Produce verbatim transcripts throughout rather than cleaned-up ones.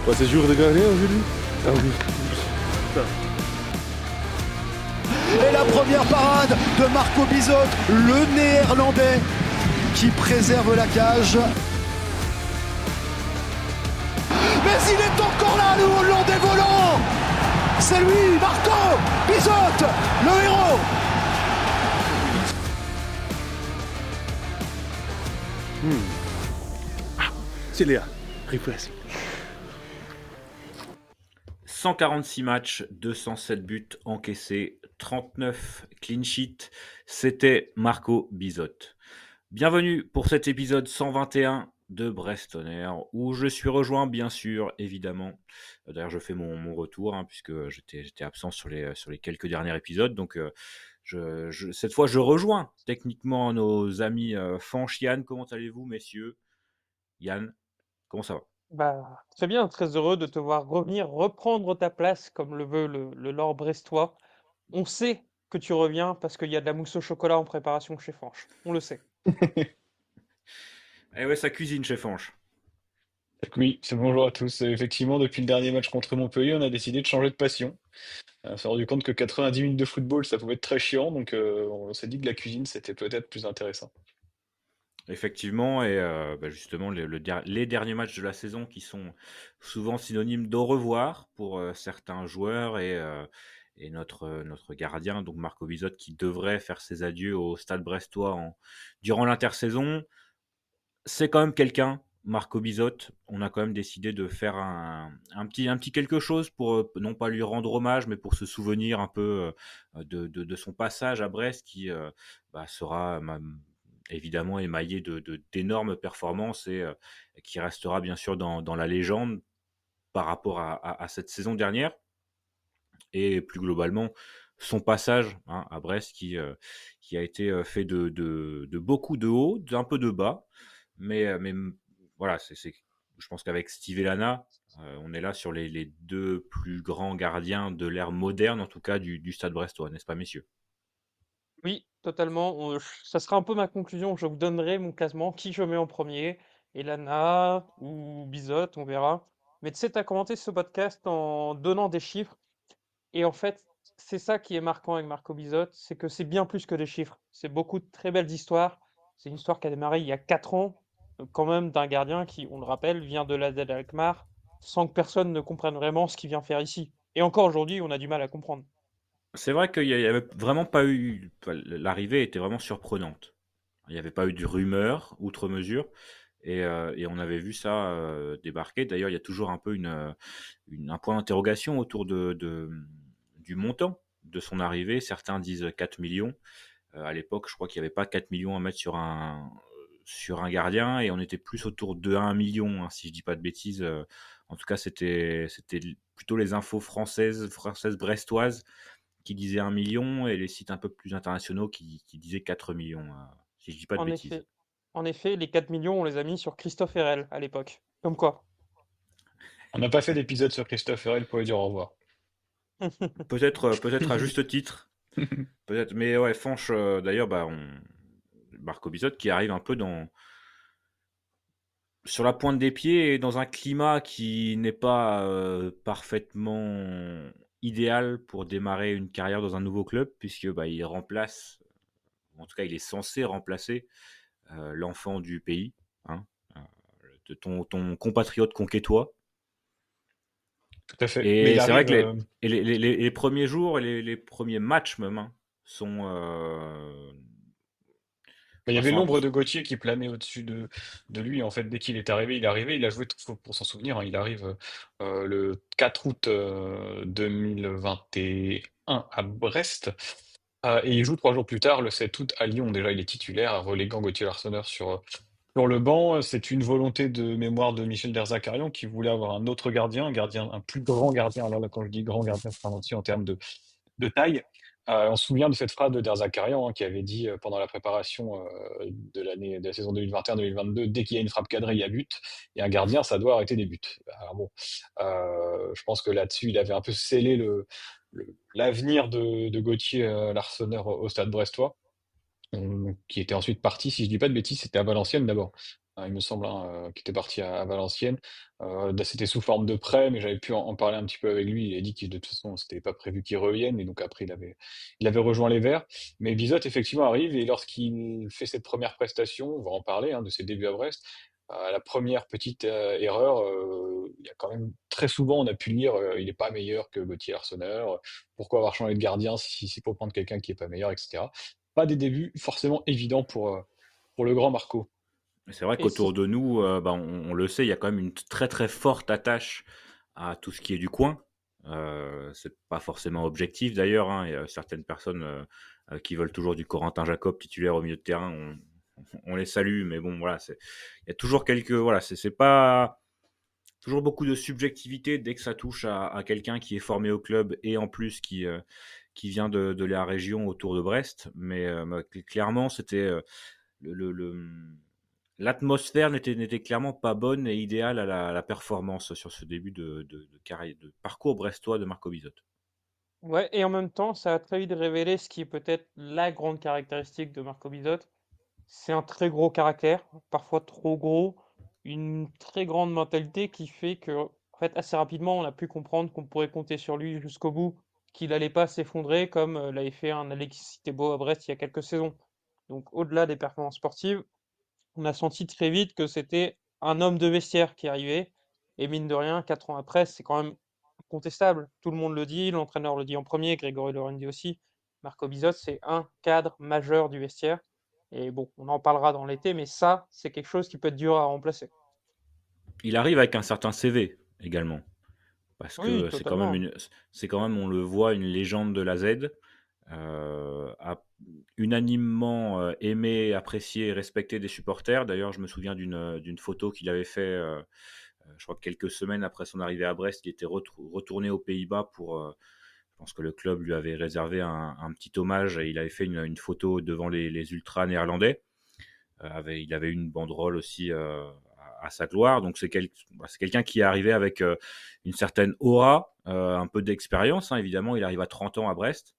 Bah, c'est jour de gardien aujourd'hui. Ah oui. Et la première parade de Marco Bizot, le néerlandais qui préserve la cage. Mais il est encore là, le Hollandais volant. C'est lui, Marco Bizot, le héros. Hmm. Ah, c'est Léa, refresh. cent quarante-six matchs, deux cent sept buts encaissés, trente-neuf clean sheets. C'était Marco Bizot. Bienvenue pour cet épisode cent vingt et un de Brest Tonnerre, où je suis rejoint, bien sûr, évidemment. D'ailleurs, je fais mon, mon retour, hein, puisque j'étais, j'étais absent sur les, sur les quelques derniers épisodes. Donc, euh, je, je, cette fois, je rejoins techniquement nos amis euh, Fanch, Yann. Comment allez-vous, messieurs? Yann, comment ça va? Bah, très bien, très heureux de te voir revenir, reprendre ta place comme le veut le, le Lord brestois. On sait que tu reviens parce qu'il y a de la mousse au chocolat en préparation chez Fanch. On le sait. Eh ouais, ça cuisine chez Fanch. Oui, c'est bonjour à tous. Euh, Effectivement, depuis le dernier match contre Montpellier, on a décidé de changer de passion. Euh, On s'est rendu compte que quatre-vingt-dix minutes de football, ça pouvait être très chiant, donc euh, on s'est dit que la cuisine, c'était peut-être plus intéressant. Effectivement, et euh, bah, justement, le- le der- les derniers matchs de la saison qui sont souvent synonymes d'au revoir pour euh, certains joueurs et, euh, et notre, euh, notre gardien, donc Marco Bizot, qui devrait faire ses adieux au Stade Brestois en- durant l'intersaison. C'est quand même quelqu'un, Marco Bizot. On a quand même décidé de faire un, un petit, un petit quelque chose pour euh, non pas lui rendre hommage, mais pour se souvenir un peu euh, de, de- de son passage à Brest qui euh, bah, sera ma- évidemment émaillé de, de- d'énormes performances et euh, qui restera bien sûr dans, dans la légende par rapport à, à- à cette saison dernière et plus globalement son passage, hein, à Brest qui, euh, qui a été euh, fait de, de, de beaucoup de hauts, d'un peu de bas. Mais, euh, mais mm, voilà, c'est, c'est- je pense qu'avec Steve et Lana, euh, on est là sur les, les deux plus grands gardiens de l'ère moderne, en tout cas du, du Stade brestois, n'est-ce pas, messieurs? Oui, totalement. on- Ça sera un peu ma conclusion. Je vous donnerai mon classement, qui je mets en premier, Elana ou Bizot, on verra. Mais tu sais, tu as commenté ce podcast en donnant des chiffres. Et en fait, c'est ça qui est marquant avec Marco Bizot, c'est que c'est bien plus que des chiffres. C'est beaucoup de très belles histoires. C'est une histoire qui a démarré il y a quatre ans, euh, quand même, d'un gardien qui, on le rappelle, vient de l'A Z Alkmaar, sans que personne ne comprenne vraiment ce qu'il vient faire ici. Et encore aujourd'hui, on a du mal à comprendre. C'est vrai qu'il n'y avait vraiment pas eu. Enfin, l'arrivée était vraiment surprenante. Il n'y avait pas eu de rumeur, outre mesure. Et, euh, et on avait vu ça euh, débarquer. D'ailleurs, il y a toujours un peu une, euh, une- un point d'interrogation autour de, de- du montant de son arrivée. Certains disent quatre millions. Euh, à l'époque, je crois qu'il n'y avait pas quatre millions à mettre sur un, sur un gardien. Et on était plus autour de un million, hein, si je dis pas de bêtises. Euh, en tout cas, c'était, c'était plutôt les infos françaises, françaises brestoises qui disaient un million et les sites un peu plus internationaux qui, qui disaient quatre millions, euh, si je dis pas de En bêtises. effet, en effet, les quatre millions, on les a mis sur Christophe Herrel à l'époque. Comme quoi. On n'a pas fait d'épisode sur Christophe Herrel pour lui dire au revoir. Peut-être, euh, peut-être à juste titre, peut-être. Mais ouais, Fanch, euh, d'ailleurs, bah, on... Marco Bizot qui arrive un peu dans sur la pointe des pieds et dans un climat qui n'est pas euh, parfaitement idéal pour démarrer une carrière dans un nouveau club, puisque bah, il remplace, en tout cas, il est censé remplacer euh, l'enfant du pays, hein, euh, de ton, ton compatriote conquétois. Tout à fait. Mais il Et c'est vrai arrive. que les, euh, et les, les- les- les premiers jours et les, les premiers matchs même, hein, sont, euh, Il y bah, avait sont un peu. l'ombre de Gauthier qui planait au-dessus de, de lui. En fait, dès qu'il est arrivé, il est arrivé. Il a joué, faut- pour s'en souvenir, hein, il arrive euh, le quatre août euh, deux mille vingt et un à Brest. Euh, et il joue trois jours plus tard, le sept août, à Lyon. Déjà, il est titulaire, reléguant Gauthier Larsonneur sur, euh, sur le banc. C'est une volonté de mémoire de Michel Derzakarian qui voulait avoir un autre gardien, un gardien, un plus grand gardien. Alors là, quand je dis grand gardien, c'est aussi en termes de, de taille. Euh, on se souvient de cette phrase de Derzakarian, hein, qui avait dit euh, pendant la préparation euh, de l'année de la saison deux mille vingt et un deux mille vingt-deux, dès qu'il y a une frappe cadrée, il y a but. Et un gardien, ça doit arrêter des buts. Alors bon, euh, je pense que là-dessus, il avait un peu scellé le, le- l'avenir de, de Gauthier euh, Larsonneur au Stade Brestois, euh, qui était ensuite parti, si je dis pas de bêtises, c'était à Valenciennes d'abord. hein, il me semble, hein, heu, qui était parti à à Valenciennes. Heu, bah, c'était sous forme de prêt, mais j'avais pu en en parler un petit peu avec lui. Il a dit que de toute façon, c'était pas prévu qu'il revienne et donc après il avait il avait rejoint les Verts. Mais Bizotte effectivement arrive et lorsqu'il fait cette première prestation, on va en parler, hein, de ses débuts à Brest, heu, la première petite, heu, erreur, heu, il y a quand même très souvent on a pu lire, heu, il est pas meilleur que Gauthier Arseneur, pourquoi avoir changé de gardien si c'est pour prendre quelqu'un qui est pas meilleur et cetera. Pas des débuts forcément évidents pour, heu, pour le grand Marco. Et c'est vrai Et c'est qu'autour de nous, heu, bah, on on le sait, il y a quand même une t très, très forte attache à tout ce qui est du coin. Heu, c'est pas forcément objectif d'ailleurs, hein. Il y a certaines personnes, heu heu, qui veulent toujours du Corentin Jacob titulaire au milieu de terrain. On on les salue, mais bon, voilà, c'est il y a toujours quelques voilà, c'est c'est pas toujours beaucoup de subjectivité dès que ça touche à à quelqu'un qui est formé au club et en plus qui, heu, qui vient de de la région autour de Brest. Mais, heu, bah, cl clairement, c'était, heu, le le le, mmh, l'atmosphère n'était n'était clairement pas bonne et idéale à la à la performance sur ce début de de de carré de parcours brestois de Marco Bizotte. Ouais, et en même temps, ça a très vite révélé ce qui est peut-être la grande caractéristique de Marco Bizotte. C'est un très gros caractère, parfois trop gros, une très grande mentalité qui fait que, en fait, assez rapidement, on a pu comprendre qu'on pourrait compter sur lui jusqu'au bout, qu'il allait pas s'effondrer comme euh, l'avait fait un Alexis Thébault à Brest il y a quelques saisons. Donc, au-delà des performances sportives, on a senti très vite que c'était un homme de vestiaire qui arrivait. Et mine de rien, quatre ans après, c'est quand même incontestable. Tout le monde le dit, l'entraîneur le dit en premier, Grégory Lorendi aussi. Marco Bizot, c'est un cadre majeur du vestiaire. Et bon, on en parlera dans l'été, mais ça, c'est quelque chose qui peut être dur à remplacer. Il arrive avec un certain C V également, parce Oui, que c'est quand même totalement. une c'est quand même, on le voit, une légende de la Z. Heu, ap unanimement, heu, aimé, apprécié et respecté des supporters. D'ailleurs, je me souviens d'une, heu, d'une photo qu'il avait fait, heu heu, je crois que quelques semaines après son arrivée à Brest. Il était retrou retourné aux Pays-Bas pour, heu, je pense que le club lui avait réservé un un petit hommage et il avait fait une une photo devant les les ultras néerlandais. Heu, avait il avait une banderole aussi, heu, à à sa gloire. Donc c'est quel bah, c'est quelqu'un qui est arrivé avec, heu, une certaine aura, heu, un peu d'expérience, hein, évidemment. Il arrive à trente ans à Brest.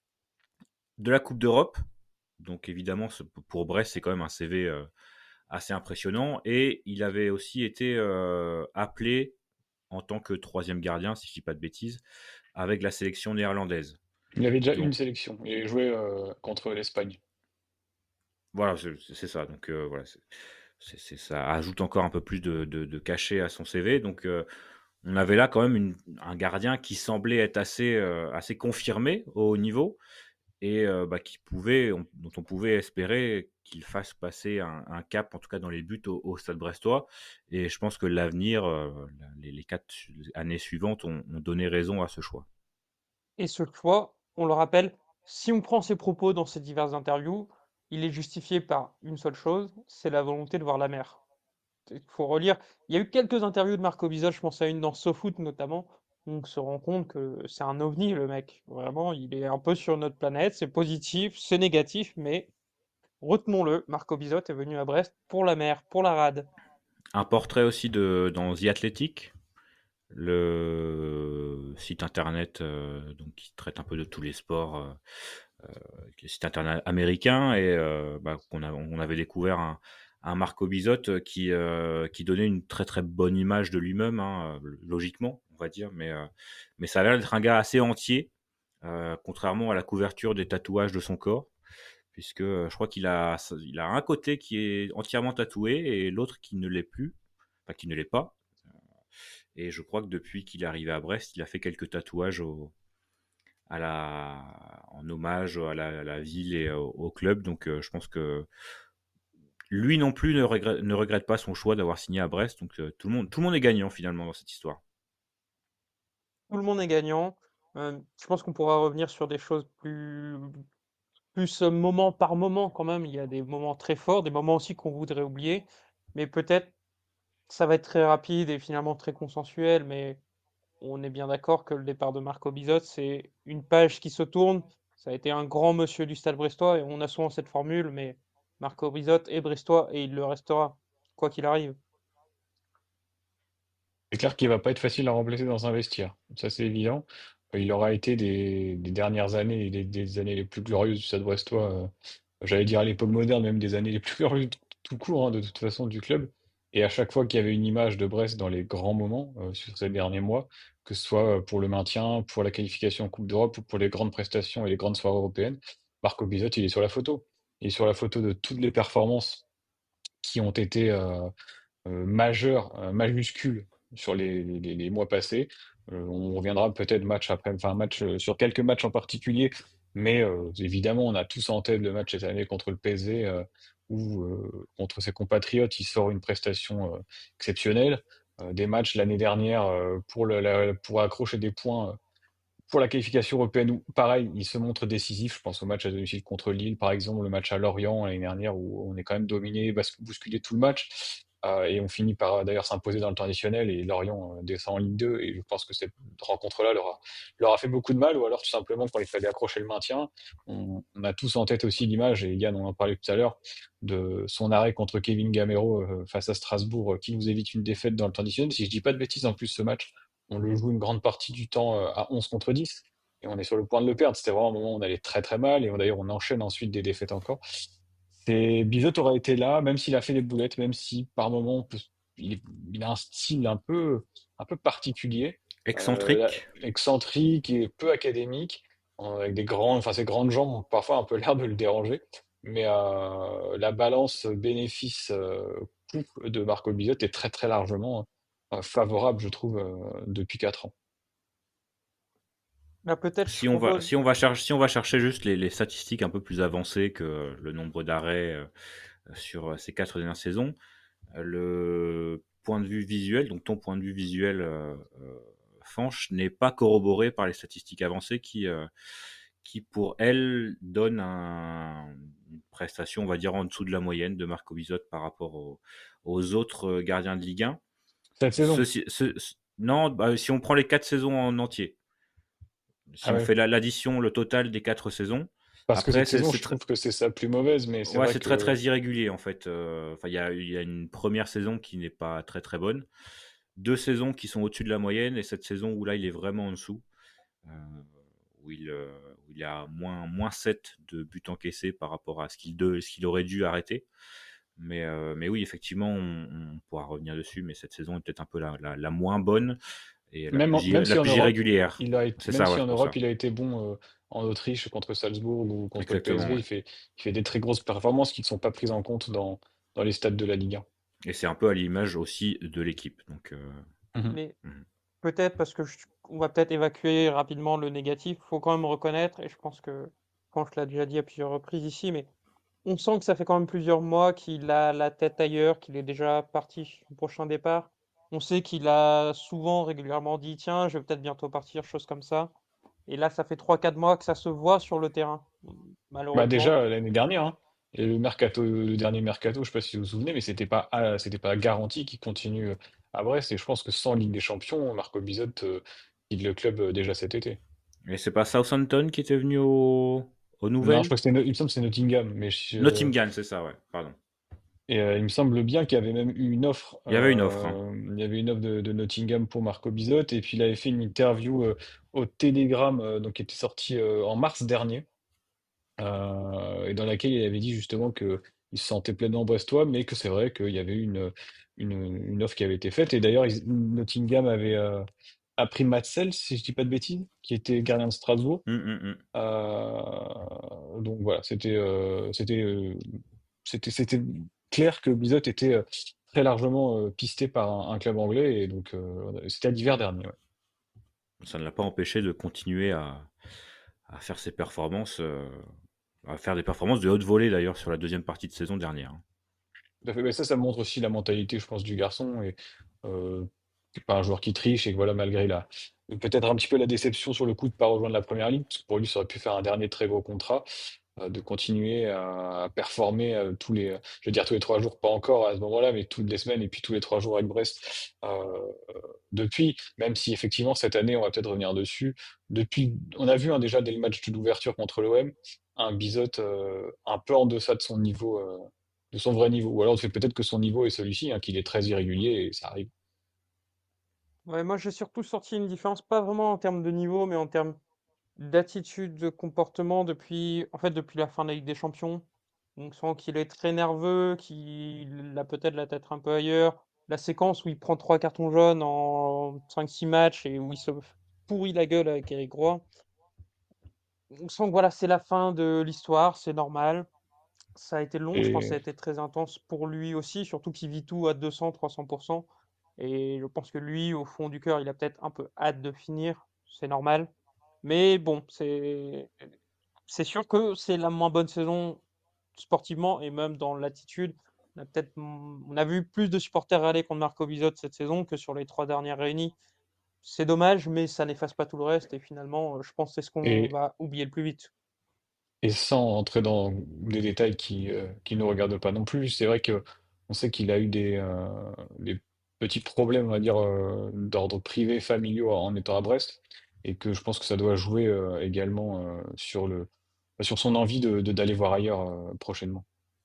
De la coupe d'Europe, donc évidemment, ce pour Brest, c'est quand même un C V, heu, assez impressionnant et il avait aussi été, heu, appelé en tant que troisième gardien, si je dis pas de bêtises, avec la sélection néerlandaise. Il avait déjà une Donc sélection, il avait joué, heu, contre l'Espagne. voilà, c'est c'est ça, donc heu, voilà, c'est c'est c'est ça ajoute encore un peu plus de de de cachet à son C V. Donc heu, on avait là quand même une un gardien qui semblait être assez, heu, assez confirmé au haut niveau. Et heu, bah, qui pouvait on dont on pouvait espérer qu'il fasse passer un un cap, en tout cas dans les buts au au Stade brestois. Et je pense que l'avenir, heu, la les les quatre su années suivantes ont ont donné raison à ce choix. Et ce choix, on le rappelle, si on prend ses propos dans ces diverses interviews, il est justifié par une seule chose, c'est la volonté de voir la mer. Il faut relire. Il y a eu quelques interviews de Marco Bizot, je pense à une dans SoFoot notamment, où on se rend compte que c'est un ovni le mec. Vraiment, il est un peu sur notre planète, c'est positif, c'est négatif, mais retenons-le, Marco Bizot est venu à Brest pour la mer, pour la rade. Un portrait aussi de dans The Athletic, le site internet, heu, donc qui traite un peu de tous les sports, heu heu, qui est site internet américain. Et heu, bah, qu'on a on avait découvert un un Marco Bizotte, heu, qui, heu, qui donnait une très, très bonne image de lui-même, hein, heu, logiquement, on va dire. Mais heu, mais ça a l'air d'être un gars assez entier, heu, contrairement à la couverture des tatouages de son corps, puisque, heu, je crois qu'il a il a un côté qui est entièrement tatoué et l'autre qui ne l'est plus, enfin qui ne l'est pas. Et je crois que depuis qu'il est arrivé à Brest, il a fait quelques tatouages au à la en hommage à la à la ville et au au club. Donc heu, je pense que lui non plus ne regrette ne regrette pas son choix d'avoir signé à Brest. Donc heu, tout le monde tout le monde est gagnant finalement dans cette histoire. Tout le monde est gagnant. Euh, je pense qu'on pourra revenir sur des choses plus, plus euh, moment par moment quand même. Il y a des moments très forts, des moments aussi qu'on voudrait oublier, mais peut-être ça va être très rapide et finalement très consensuel, mais on est bien d'accord que le départ de Marco Bizot, c'est une page qui se tourne. Ça a été un grand monsieur du Stade brestois et on a souvent cette formule, mais Marco Bizot est brestois et il le restera, quoi qu'il arrive. C'est clair qu'il va pas être facile à remplacer dans un vestiaire, ça c'est évident. Euh, Il aura été des des dernières années, des des années les plus glorieuses du Stade brestois, heu, j'allais dire à l'époque moderne, même des années les plus glorieuses tout tout court, hein, de toute façon du club. Et à chaque fois qu'il y avait une image de Brest dans les grands moments, heu, sur ces derniers mois, que ce soit, heu, pour le maintien, pour la qualification en coupe d'Europe ou pour les grandes prestations et les grandes soirées européennes, Marco Bizotte, il est sur la photo. Il est sur la photo de toutes les performances qui ont été, heu heu, majeures, heu, majuscules sur les les les mois passés. Heu, on reviendra peut-être match après enfin match, heu, sur quelques matchs en particulier, mais heu, évidemment, on a tous en tête le match cette année contre le P S G, heu, où, heu, contre ses compatriotes, il sort une prestation, heu, exceptionnelle. Heu, des matchs l'année dernière, heu, pour le la pour accrocher des points, heu, pour la qualification européenne où pareil, il se montre décisif. Je pense au match à domicile contre Lille, par exemple, le match à Lorient l'année dernière où on est quand même dominé, bas bousculé tout le match, heu et on finit par, heu, d'ailleurs s'imposer dans le temps additionnel et Lorient, heu, descend en Ligue deux et je pense que cette rencontre-là leur a leur a fait beaucoup de mal ou alors tout simplement quand il fallait accrocher le maintien. On on a tous en tête aussi l'image et Yann on en parlait tout à l'heure, de son arrêt contre Kevin Gamero, heu, face à Strasbourg, heu, qui nous évite une défaite dans le temps additionnel. Si je dis pas de bêtises, en plus, ce match, on le joue une grande partie du temps, heu, à onze contre dix et on est sur le point de le perdre. C'était vraiment un moment où on allait très, très mal et on d'ailleurs, on enchaîne ensuite des défaites encore. C'est Bizotte aurait été là, même s'il a fait des boulettes, même si par moments on peut s il est il a un style un peu un peu particulier, heu, là, Excentrique. excentrique et peu académique, heu, avec des grands enfin ses grandes jambes ont parfois un peu l'air de le déranger. Mais heu, la balance bénéfice, heu, coût de Marco Bizotte est très, très largement, heu, favorable, je trouve, heu, depuis quatre ans. Bah, peut-être je Si on va propose si on va chercher si on va chercher juste les les statistiques un peu plus avancées que le nombre d'arrêts, heu, sur, heu, ces quatre dernières saisons, heu, le point de vue visuel, donc ton point de vue visuel, heu heu, Fanch, n'est pas corroboré par les statistiques avancées qui, heu, qui pour elles donnent un une prestation, on va dire, en dessous de la moyenne de Marco Bizotte par rapport aux aux autres, heu, gardiens de Ligue un. Cette saison? Ceci ce ce non, bah, si on prend les quatre saisons en entier. Si Ah on ouais. fait la l'addition, le total des quatre saisons. Parce que Après, cette c'est saison, c'est je très trouve que c'est sa plus mauvaise, mais c'est ouais, vrai c'est très, que très irrégulier en fait, heu, enfin il y a il y a une première saison qui n'est pas très, très bonne, deux saisons qui sont au-dessus de la moyenne et cette saison où là, il est vraiment en dessous, heu, où il, heu, où il est à moins moins sept de buts encaissés par rapport à ce qu'il de ce qu'il aurait dû arrêter. Mais heu, mais oui, effectivement, on on pourra revenir dessus, mais cette saison est peut-être un peu la la la moins bonne et la même plus en irré même la si en plus Europe, irrégulière. il a été C'est même ça, si ouais, en c'est pour Europe, ça. il a été bon, heu, en Autriche contre Salzbourg ou contre le Exactement, P S G, ouais. il fait il fait des très grosses performances qui ne sont pas prises en compte dans dans les stats de la Ligue un. Et c'est un peu à l'image aussi de l'équipe, donc heu, Mmh mh. mais mmh peut-être parce que je on va peut-être évacuer rapidement le négatif. Faut quand même reconnaître et je pense que Franck l'a déjà dit à plusieurs reprises ici, mais on sent que ça fait quand même plusieurs mois qu'il a la tête ailleurs, qu'il est déjà parti sur son prochain départ. On sait qu'il a souvent, régulièrement dit: «Tiens, je vais peut-être bientôt partir», choses comme ça. Et là, ça fait trois quatre mois que ça se voit sur le terrain, Bah, malheureusement. déjà, heu, l'année dernière, hein et le mercato le dernier mercato, je sais pas si vous vous souvenez, mais c'était pas a c'était pas garanti qu'il continue, heu, à Brest et je pense que sans Ligue des Champions, Marco Bizotte, heu, quitte le club, heu, déjà cet été. et c'est pas Southampton qui était venu aux aux Non, je nouvelles? crois que c'était No il me semble que c'est Nottingham, mais je Nottingham, c'est ça, ouais, pardon. et heu, il me semble bien qu'il y avait même eu une offre, Il y avait une offre, hein. hem, il y avait une offre de de Nottingham pour Marco Bizotte et puis il avait fait une interview, heu, au Télégramme, heu, donc qui était sortie, heu, en mars dernier, heu et dans laquelle il avait dit justement qu'il se sentait pleinement brestois, mais que c'est vrai qu'il y avait eu une, une, une offre qui avait été faite et d'ailleurs ils Nottingham avait, heu, a pris Matsels, si je dis pas de bêtises, qui était gardien de Strasbourg. Mmh, mmh mh. Heu, donc voilà, c'était, heu, c'était, heu, c'était c'était clair que Bizotte était, heu, très largement, heu, pisté par un un club anglais et donc heu, c'était à l'hiver dernier, ouais. Ça ne l'a pas empêché de continuer à à faire ses performances, heu, à faire des performances de haute volée d'ailleurs sur la deuxième partie de saison dernière, hein. Tout à fait, mais ça, ça montre aussi la mentalité, je pense, du garçon et heu, c'est pas un joueur qui triche et que voilà, malgré la peut-être un petit peu la déception sur le coup de pas rejoindre la première ligue, parce que pour lui, ça aurait pu faire un dernier très gros contrat, heu, de continuer à à performer, heu, tous les, je veux dire tous les trois jours, pas encore à ce moment-là, mais toutes les semaines et puis tous les trois jours avec Brest, heu, depuis. Même si effectivement cette année, on va peut-être revenir dessus, depuis on a vu, hein, déjà dès le match d'ouverture contre l'O M, un Bizotte, heu, un peu en deçà de son niveau, heu, de son vrai niveau. Ou alors c'est peut-être que son niveau est celui-ci, hein, qu'il est très irrégulier et ça arrive. Ouais, moi, j'ai surtout sorti une différence, pas vraiment en termes de niveau, mais en termes d'attitude, de comportement depuis, en fait, depuis la fin de la Ligue des Champions. On sent qu'il est très nerveux, qu'il a peut-être la tête un peu ailleurs. la séquence où il prend trois cartons jaunes en cinq six matchs et où il se pourrit la gueule avec Eric Roy. On sent que voilà, c'est la fin de l'histoire, c'est normal. Ça a été long, je pense que ça a Et, été très intense pour lui aussi, surtout qu'il vit tout à deux cents, trois cents pour cent. Et je pense que lui, au fond du cœur, il a peut-être un peu hâte de finir, c'est normal. Mais bon, c'est c'est sûr que c'est la moins bonne saison sportivement et même dans l'attitude. On a peut-être on a vu plus de supporters râler contre Marco Bizot cette saison que sur les trois dernières réunies. C'est dommage, mais ça n'efface pas tout le reste. Et finalement, euh, je pense que c'est ce qu'on et, va oublier le plus vite. et sans entrer dans des détails qui euh, qui nous regardent pas non plus, c'est vrai que on sait qu'il a eu des, euh, des petits problèmes, on va dire, euh, d'ordre privé, familiaux en étant à Brest, et que je pense que ça doit jouer euh, également euh, sur le, sur son envie de, de- d'aller voir ailleurs euh, prochainement.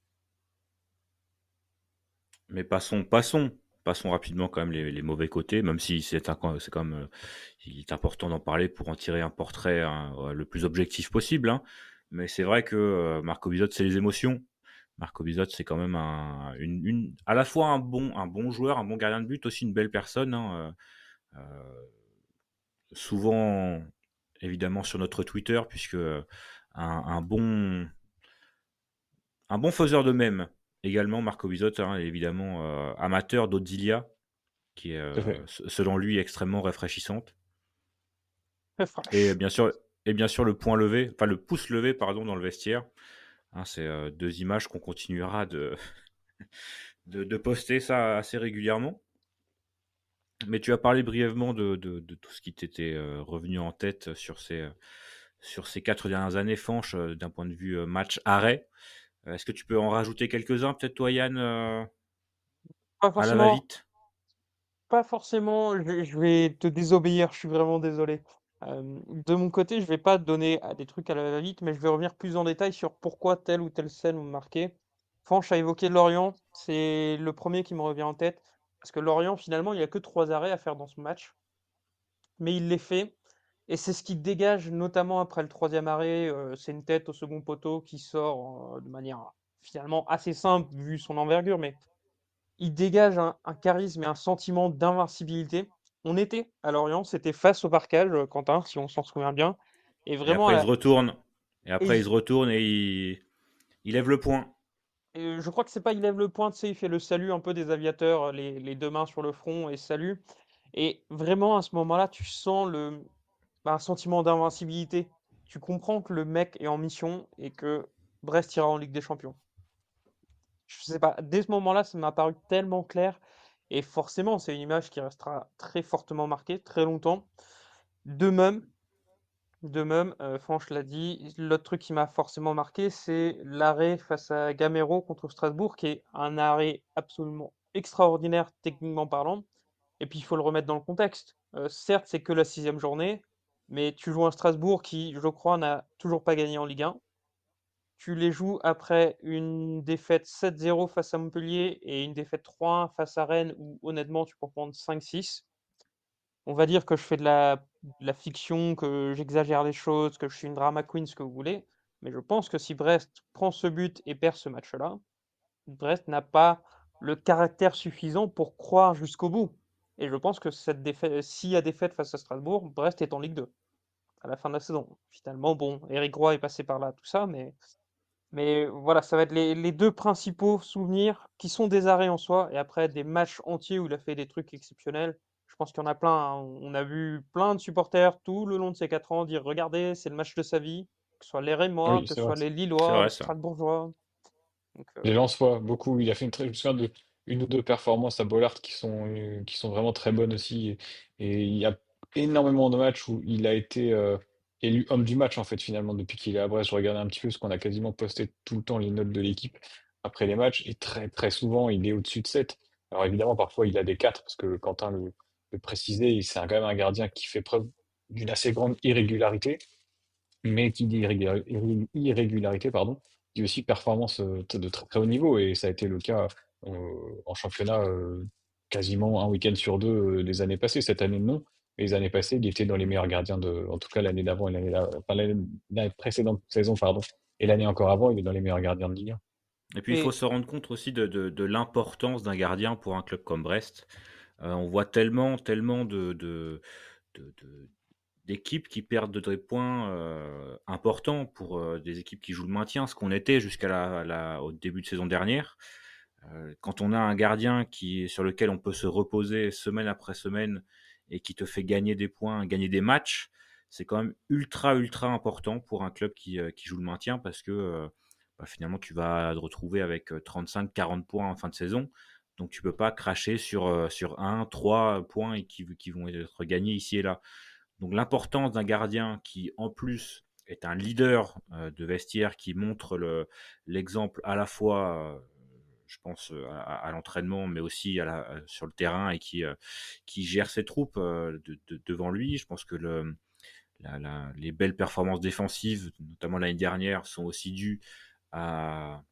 Mais passons, passons, passons rapidement quand même les, les mauvais côtés, même si c'est un, c'est quand même, euh, il est important d'en parler pour en tirer un portrait hein, euh, le plus objectif possible. Hein. Mais c'est vrai que euh, Marco Bizot, c'est les émotions. Marco Bizot, c'est quand même un, une, une, à la fois un bon, un bon joueur, un bon gardien de but, aussi une belle personne. Hein, euh, euh, souvent, évidemment, sur notre Twitter, puisque euh, un, un bon, un bon faiseur de mèmes également, Marco Bizot, hein, évidemment euh, amateur d'Audzilia, qui est, Tout à euh, fait. selon lui, extrêmement rafraîchissante. Très Et fraîche. bien sûr, et bien sûr le point levé, enfin le pouce levé, pardon, dans le vestiaire. Hein, c'est euh, deux images qu'on continuera de, de, de poster ça assez régulièrement. Mais tu as parlé brièvement de, de, de tout ce qui t'était euh, revenu en tête sur ces, euh, sur ces quatre dernières années, Fanche, euh, d'un point de vue euh, match-arrêt. Euh, Est-ce que tu peux en rajouter quelques-uns, peut-être toi, Yann, euh, Pas à la forcément, va-vite? pas forcément, je vais, je vais te désobéir, je suis vraiment désolé. Euh, de mon côté, je vais pas te donner ah, des trucs à la va-vite, mais je vais revenir plus en détail sur pourquoi telle ou telle scène m'a marqué. Fanch a évoqué Lorient, c'est le premier qui me revient en tête, parce que Lorient, finalement, il n'y a que trois arrêts à faire dans ce match, mais il les fait, et c'est ce qui dégage, notamment après le troisième arrêt, euh, c'est une tête au second poteau qui sort euh, de manière finalement assez simple vu son envergure, mais il dégage un, un charisme et un sentiment d'invincibilité. On était à Lorient, c'était face au parcage, euh, Quentin, si on s'en souvient bien. Et Et vraiment, à après, il se la- retourne. Et et après, il se il- retourne et il, il lève le poing. et je crois que c'est pas il lève le poing, tu sais, il fait le salut un peu des aviateurs, euh, les, les deux mains sur le front et salut. Et vraiment, à ce moment-là, tu sens le, bah, un sentiment d'invincibilité. Tu comprends que le mec est en mission et que Brest ira en Ligue des Champions. Je sais pas, dès ce moment-là, ça m'a paru tellement clair. Et forcément, c'est une image qui restera très fortement marquée, très longtemps. De même, de même, euh, Franck l'a dit, l'autre truc qui m'a forcément marqué, c'est l'arrêt face à Gamero contre Strasbourg, qui est un arrêt absolument extraordinaire techniquement parlant. Et puis il faut le remettre dans le contexte. Euh, certes, c'est que la sixième journée, mais tu joues un Strasbourg qui, je crois, n'a toujours pas gagné en Ligue un. Tu les joues après une défaite sept zéro face à Montpellier et une défaite trois un face à Rennes, où honnêtement tu peux prendre cinq six. On va dire que je fais de la, de la fiction, que j'exagère les choses, que je suis une drama queen, ce que vous voulez. Mais je pense que si Brest prend ce but et perd ce match-là, Brest n'a pas le caractère suffisant pour croire jusqu'au bout. Et je pense que cette défaite, s'il y a défaite face à Strasbourg, Brest est en Ligue deux à la fin de la saison. Finalement, bon, Eric Roy est passé par là, tout ça, mais mais voilà, ça va être les, les deux principaux souvenirs qui sont des arrêts en soi, et après des matchs entiers où il a fait des trucs exceptionnels. Je pense qu'il y en a plein, hein. On a vu plein de supporters tout le long de ces quatre ans dire regardez, c'est le match de sa vie, que ce soit les Rémois, Oui, que ce c'est vrai. soit les C'est Lillois, vrai, les ça. Strasbourgeois. Donc, euh, Les Lensois, beaucoup. Il a fait une très, je me souviens de une ou deux performances à Bollaert qui sont, euh, qui sont vraiment très bonnes aussi. Et, et il y a énormément de matchs où il a été euh, élu homme du match, en fait, finalement, depuis qu'il est à Brest. Je regardais un petit peu parce qu'on a quasiment posté tout le temps les notes de l'équipe après les matchs. Et très, très souvent, il est au-dessus de sept. Alors évidemment, parfois, il a des quatre parce que Quentin le, le précisait, c'est un- quand même un gardien qui fait preuve d'une assez grande irrégularité. Mais qui dit irrégular- irré- irrégularité, pardon, dit aussi performance euh, de très très haut niveau. Et ça a été le cas euh, en championnat euh, quasiment un week-end sur deux euh, les années passées. Cette année, non. Mais les années passées, il était dans les meilleurs gardiens de. En tout cas, l'année d'avant et l'année d'a- enfin, l'année l'année précédente saison, pardon. Et l'année encore avant, il est dans les meilleurs gardiens de Ligue un. Et puis il faut Et se rendre compte aussi de de de l'importance d'un gardien pour un club comme Brest. Heu, on voit tellement tellement de de de de d'équipes qui perdent des points, heu, importants pour, heu, des équipes qui jouent le maintien, ce qu'on était jusqu'à la la au début de saison dernière. Heu, quand on a un gardien qui sur lequel on peut se reposer semaine après semaine et qui te fait gagner des points, gagner des matchs, c'est quand même ultra, ultra important pour un club qui, heu, qui joue le maintien parce que, heu, bah, finalement tu vas te retrouver avec, heu, trente-cinq quarante points en fin de saison. Donc tu peux pas cracher sur, heu, sur un trois points et qui qui vont être gagnés ici et là. Donc l'importance d'un gardien qui, en plus, est un leader euh, de vestiaire qui montre le, l'exemple à la fois, euh, je pense, euh, à, à l'entraînement, mais aussi à la, euh, sur le terrain et qui, euh, qui gère ses troupes euh, de, de- devant lui. Je pense que le, la- la- les belles performances défensives, notamment l'année dernière, sont aussi dues à,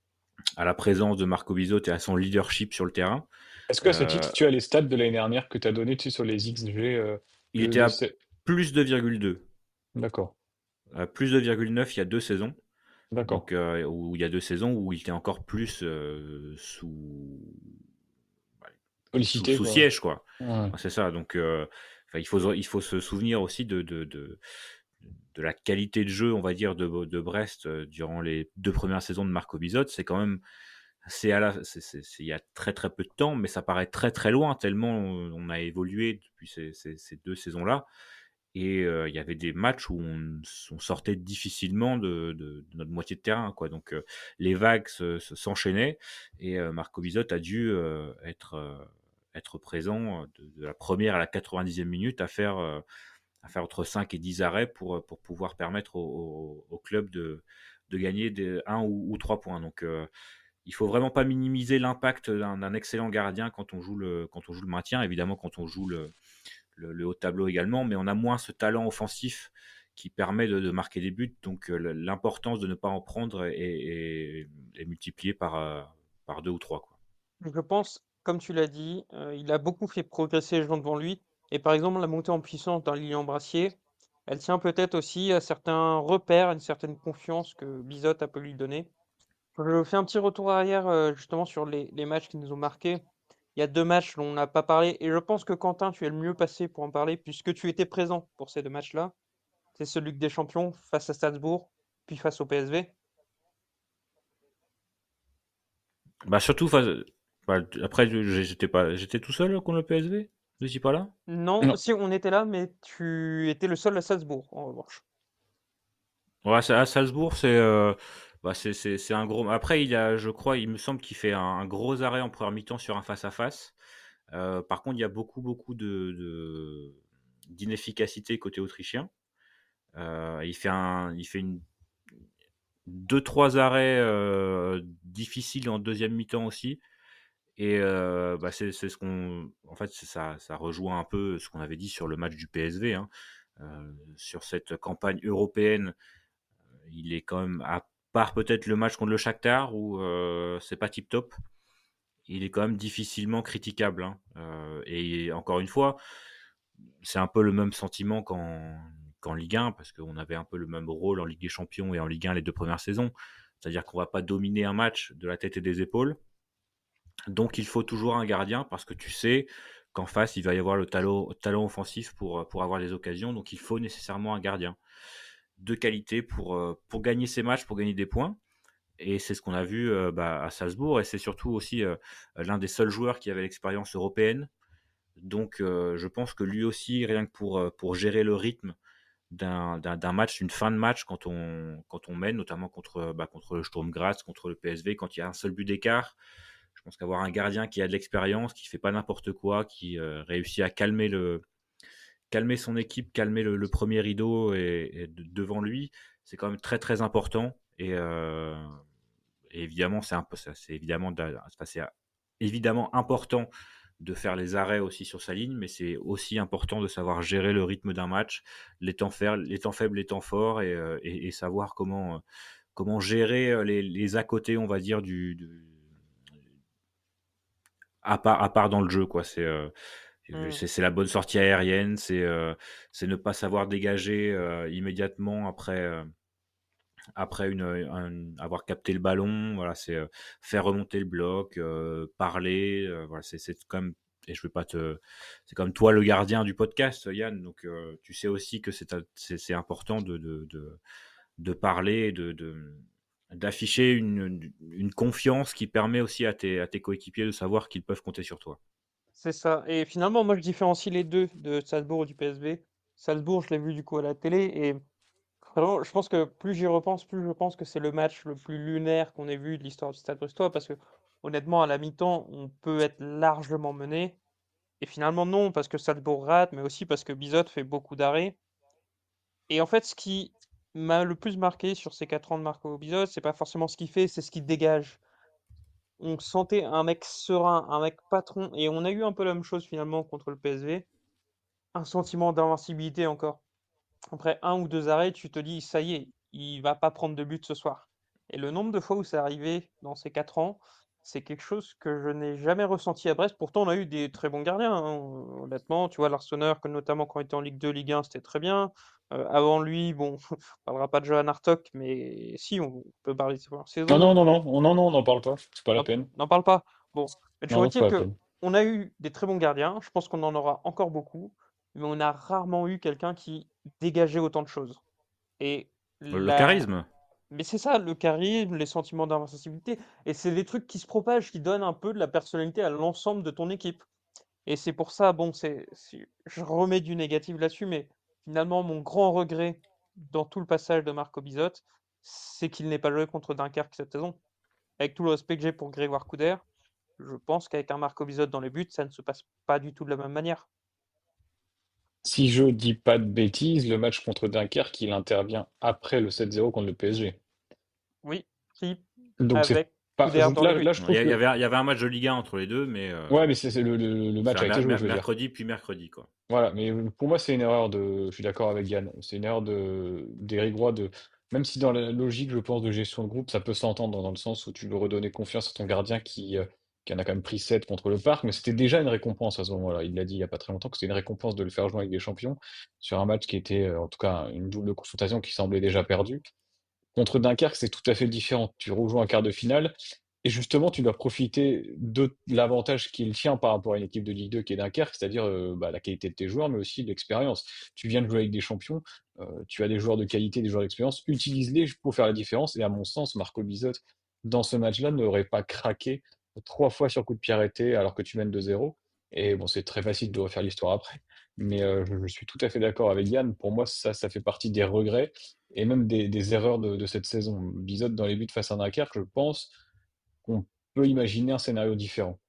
à la présence de Marco Bizot et à son leadership sur le terrain. Est-ce que à ce Euh, titre, tu as les stats de l'année dernière que tu as donné, tu sais, sur les X G euh, il de, était de à ces- plus de deux virgule deux, D'accord, à plus de deux virgule neuf il y a deux saisons. d'accord. Donc, heu, où il y a deux saisons où il était encore plus, heu, sous bah, sous Sollicité, sous quoi. siège, quoi. Ouais. Ouais, c'est ça, donc heu, enfin, il faut il faut se souvenir aussi de de de de la qualité de jeu, on va dire, de de Brest, heu, durant les deux premières saisons de Marco Bizot. C'est quand même c'est à la c'est c'est c'est il y a très, très peu de temps, mais ça paraît très, très loin tellement on on a évolué depuis ces ces ces deux saisons-là. Et heu, il y avait des matchs où on on sortait difficilement de de de notre moitié de terrain, quoi. Donc heu, les vagues se se s'enchaînaient et heu, Marco Bizot a dû, heu, être, heu, être présent, heu, de de la première à la quatre-vingt-dixième minute à faire, heu, à faire entre cinq et dix arrêts pour, heu, pour pouvoir permettre au au au club de de gagner des un ou ou trois points. Donc heu, il faut vraiment pas minimiser l'impact d'un d'un excellent gardien quand on joue le quand on joue le maintien. Évidemment, quand on joue le le, le haut de tableau également, mais on a moins ce talent offensif qui permet de, de marquer des buts. Donc euh, l'importance de ne pas en prendre est, est- est multipliée par, euh, par deux ou trois, quoi. je pense, comme tu l'as dit, heu, il a beaucoup fait progresser les gens devant lui et par exemple, la montée en puissance d'un Lilian Brassier, elle tient peut-être aussi à certains repères, à une certaine confiance que Bizotte a pu lui donner. Je fais un petit retour arrière, heu, justement sur les les matchs qui nous ont marqués. Il y a deux matchs dont on n'a pas parlé et je pense que Quentin, tu es le mieux placé pour en parler puisque tu étais présent pour ces deux matchs-là. C'est ce Ligue des Champions face à Strasbourg, puis face au P S V. Bah surtout, enfin, bah, après, je- j'étais pas, j'étais tout seul contre le P S V. Je suis pas là. Non, Non. si on était là, mais tu étais le seul à Salzbourg, en revanche. Ouais, c'est à Salzbourg, c'est euh, bah, c'est c'est- c'est un gros. Après, il y a, je crois, il me semble qu'il fait un, un gros arrêt en première mi-temps sur un face-à-face. Euh, par contre, il y a beaucoup, beaucoup de, de- d'inefficacité côté autrichien. Euh, il fait un, il fait une deux trois arrêts euh, difficiles en deuxième mi-temps aussi. Et euh, bah, c'est c'est ce qu'on. En fait, c'est ça, ça rejoint un peu ce qu'on avait dit sur le match du P S V, hein. Euh, sur cette campagne européenne, il est quand même, à part peut-être le match contre le Shakhtar où euh, c'est pas tip top, il est quand même difficilement critiquable, hein. Euh, et encore une fois, c'est un peu le même sentiment qu'en qu'en Ligue un, parce qu'on avait un peu le même rôle en Ligue des Champions et en Ligue un les deux premières saisons. C'est-à-dire qu'on va pas dominer un match de la tête et des épaules. Donc il faut toujours un gardien parce que tu sais qu'en face, il va y avoir le talent, talent offensif pour, pour avoir les occasions. Donc il faut nécessairement un gardien de qualité pour, euh, pour gagner ces matchs, pour gagner des points. Et c'est ce qu'on a vu euh, bah, à Salzbourg. Et c'est surtout aussi euh, l'un des seuls joueurs qui avait l'expérience européenne. Donc euh, je pense que lui aussi, rien que pour, euh, pour gérer le rythme d'un, d'un, d'un match, une fin de match quand on, quand on mène, notamment contre, bah, contre le Sturm Graz, contre le P S V, quand il y a un seul but d'écart. Je pense qu'avoir un gardien qui a de l'expérience, qui fait pas n'importe quoi, qui euh, réussit à calmer le calmer son équipe, calmer le, le premier rideau et, et de- devant lui, c'est quand même très très important. Et, euh, et évidemment, c'est un peu ça, c'est évidemment, de- enfin, c'est évidemment important de faire les arrêts aussi sur sa ligne, mais c'est aussi important de savoir gérer le rythme d'un match, les temps, faire, les temps faibles, les temps forts, et, euh, et, et savoir comment, euh, comment gérer euh, les, les à côté, on va dire, du, du- à part, à part dans le jeu, quoi. C'est euh, Hmm. c'est c'est la bonne sortie aérienne, c'est euh, c'est ne pas savoir dégager euh, immédiatement après, euh, après une, un- avoir capté le ballon, voilà, c'est euh, faire remonter le bloc, euh, parler, euh, voilà, c'est c'est comme et je veux pas te, c'est comme toi le gardien du podcast, Yann, donc euh, tu sais aussi que c'est c'est c'est important de de, de, de parler, de, de d'afficher une, une confiance qui permet aussi à tes, à tes coéquipiers de savoir qu'ils peuvent compter sur toi. C'est ça. Et finalement, moi, je différencie les deux de Salzbourg et du P S V. Salzbourg, je l'ai vu du coup à la télé et vraiment, je pense que plus j'y repense, plus je pense que c'est le match le plus lunaire qu'on ait vu de l'histoire du Stade Brestois parce que honnêtement, à la mi-temps, on peut être largement mené. Et finalement, non, parce que Salzbourg rate, mais aussi parce que Bizot fait beaucoup d'arrêts. Et en fait, ce qui m'a le plus marqué sur ces quatre ans de Marco Bizot, c'est pas forcément ce qu'il fait, c'est ce qu'il dégage. On sentait un mec serein, un mec patron, et on a eu un peu la même chose finalement contre le P S V. Un sentiment d'invincibilité encore. Après un ou deux arrêts, tu te dis, ça y est, il va pas prendre de but ce soir. Et le nombre de fois où c'est arrivé dans ces quatre ans, c'est quelque chose que je n'ai jamais ressenti à Brest. Pourtant, on a eu des très bons gardiens, hein, honnêtement. Tu vois, Larsonneur, que notamment quand il était en Ligue deux, Ligue un, c'était très bien. Euh, avant lui, bon, on parlera pas de Johan Hartog, mais si, on peut parler de ses premières Non, non, saisons. non, non, on- non, non, on n'en parle pas. C'est pas la N'en peine. n'en parle pas. Bon, mais Non, toujours non, c'est pas est-il la que peine. on a eu des très bons gardiens. Je pense qu'on en aura encore beaucoup, mais on a rarement eu quelqu'un qui dégageait autant de choses. Et Le la... charisme. Mais c'est ça, le charisme, les sentiments d'invincibilité, et c'est des trucs qui se propagent, qui donnent un peu de la personnalité à l'ensemble de ton équipe. Et c'est pour ça, bon, c'est, c'est- je remets du négatif là-dessus, mais finalement, mon grand regret dans tout le passage de Marco Bizot, c'est qu'il n'ait pas joué contre Dunkerque cette saison. Avec tout le respect que j'ai pour Grégoire Couder, je pense qu'avec un Marco Bizot dans les buts, ça ne se passe pas du tout de la même manière. Si je dis pas de bêtises, le match contre Dunkerque, il intervient après le sept zéro contre le P S G. Oui, si, Donc c'est avec pas. Couder je- dans les là, buts. là, je Il y, trouve a- il y que. avait, il y avait un match de Ligue un entre les deux, mais euh, Ouais, mais c'est c'est le, le- le c'est match un a été mer- joué, mer- je veux dire. mercredi puis mercredi, quoi. Voilà, mais euh, pour moi, c'est une erreur de. Je suis d'accord avec Yann. C'est une erreur de d'Éric Roy de. Même si dans la logique, je pense, de gestion de groupe, ça peut s'entendre dans le sens où tu veux redonner confiance à ton gardien qui, euh, qui en a quand même pris sept contre le Parc, mais c'était déjà une récompense à ce moment-là. Il l'a dit il y a pas très longtemps que c'était une récompense de le faire jouer avec des champions sur un match qui était, euh, en tout cas, une double confrontation qui semblait déjà perdue. Contre Dunkerque, c'est tout à fait différent. Tu rejoins un quart de finale et justement, tu dois profiter de l'avantage qui est le tien par rapport à une équipe de Ligue deux qui est Dunkerque, c'est-à-dire euh, bah, la qualité de tes joueurs, mais aussi de l'expérience. Tu viens de jouer avec des champions, euh, tu as des joueurs de qualité, des joueurs d'expérience, utilise-les pour faire la différence. Et à mon sens, Marco Bizot, dans ce match-là, n'aurait pas craqué trois fois sur coup de pied arrêté alors que tu mènes deux zéro. Et bon, c'est très facile de refaire l'histoire après. Mais euh, je, je suis tout à fait d'accord avec Yann. Pour moi, ça, ça fait partie des regrets et même des, des erreurs de, de cette saison. Bizot dans les buts face à Dunkerque, je pense qu'on peut imaginer un scénario différent.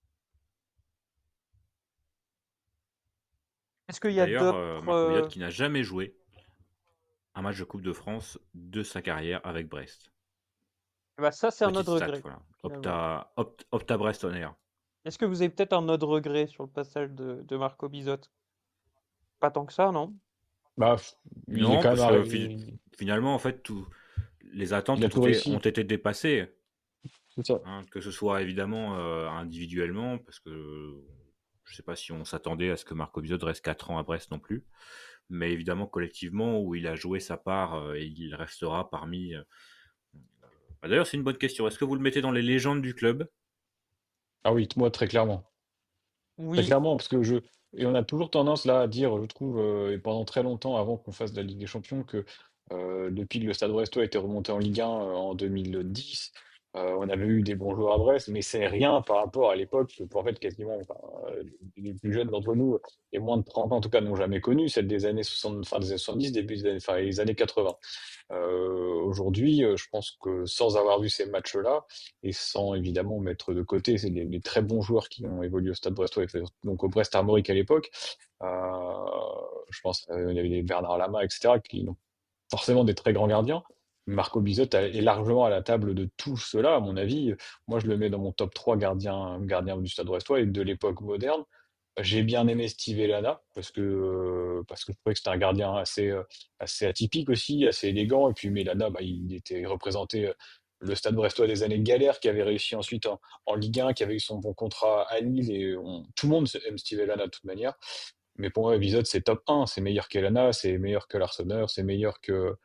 Est-ce qu'il y a D'ailleurs, euh, d'autres... Marco Bizot euh, qui n'a jamais joué un match de Coupe de France de sa carrière avec Brest. Bah ça, c'est un Petite autre stat, regret, voilà. finalement. Opta, Opt- Opta Brest on air. Est-ce que vous avez peut-être un autre regret sur le passage de, de Marco Bizot? Pas tant que ça, non? Bah, il est Non, quand même parce que fi- arrivé, finalement, en fait, tout, les il attentes a ont tout été, ont réussi. été dépassées. C'est ça. Hein, que ce soit évidemment euh, individuellement, parce que je ne sais pas si on s'attendait à ce que Marco Bizot reste quatre ans à Brest non plus, mais évidemment collectivement, où il a joué sa part euh, et il restera parmi. euh, bah, D'ailleurs, c'est une bonne question. Est-ce que vous le mettez dans les légendes du club? Ah oui, moi très clairement. Très Oui, clairement, parce que je. Et on a toujours tendance là à dire, je trouve, euh, et pendant très longtemps avant qu'on fasse la Ligue des Champions, que euh, depuis que le Stade Brestois était remonté en Ligue un euh, en deux mille dix, euh, on avait eu des bons joueurs à Brest, mais c'est rien par rapport à l'époque, que, en fait, quasiment, enfin, euh, les plus jeunes d'entre nous, et moins de trente ans en tout cas, n'ont jamais connu, celle des années soixante, fin des années soixante-dix, début des années, enfin, les années quatre-vingts. Euh, aujourd'hui, euh, je pense que sans avoir vu ces matchs-là, et sans évidemment mettre de côté c'est les, les très bons joueurs qui ont évolué au Stade Brestois, et fait- donc au Brest Armorique à l'époque, euh, je pense qu'il y avait des Bernard Lama, et cetera, qui ont forcément des très grands gardiens. Marco Bizot a- est largement à la table de tout cela, à mon avis. Moi, je le mets dans mon top trois gardiens, gardiens du Stade Brestois et de l'époque moderne. J'ai bien aimé Steve Elana parce que, euh, parce que je trouvais que c'était un gardien assez, euh, assez atypique aussi, assez élégant. Et puis Elana, bah, il était représenté euh, le Stade Brestois des années de galère, qui avait réussi ensuite en, en Ligue un, qui avait eu son bon contrat à Lille. Et on- tout le monde aime Steve Elana de toute manière. Mais pour moi, Bizot, c'est top un. C'est meilleur qu'Elana, c'est meilleur que Larsonneur, c'est meilleur que,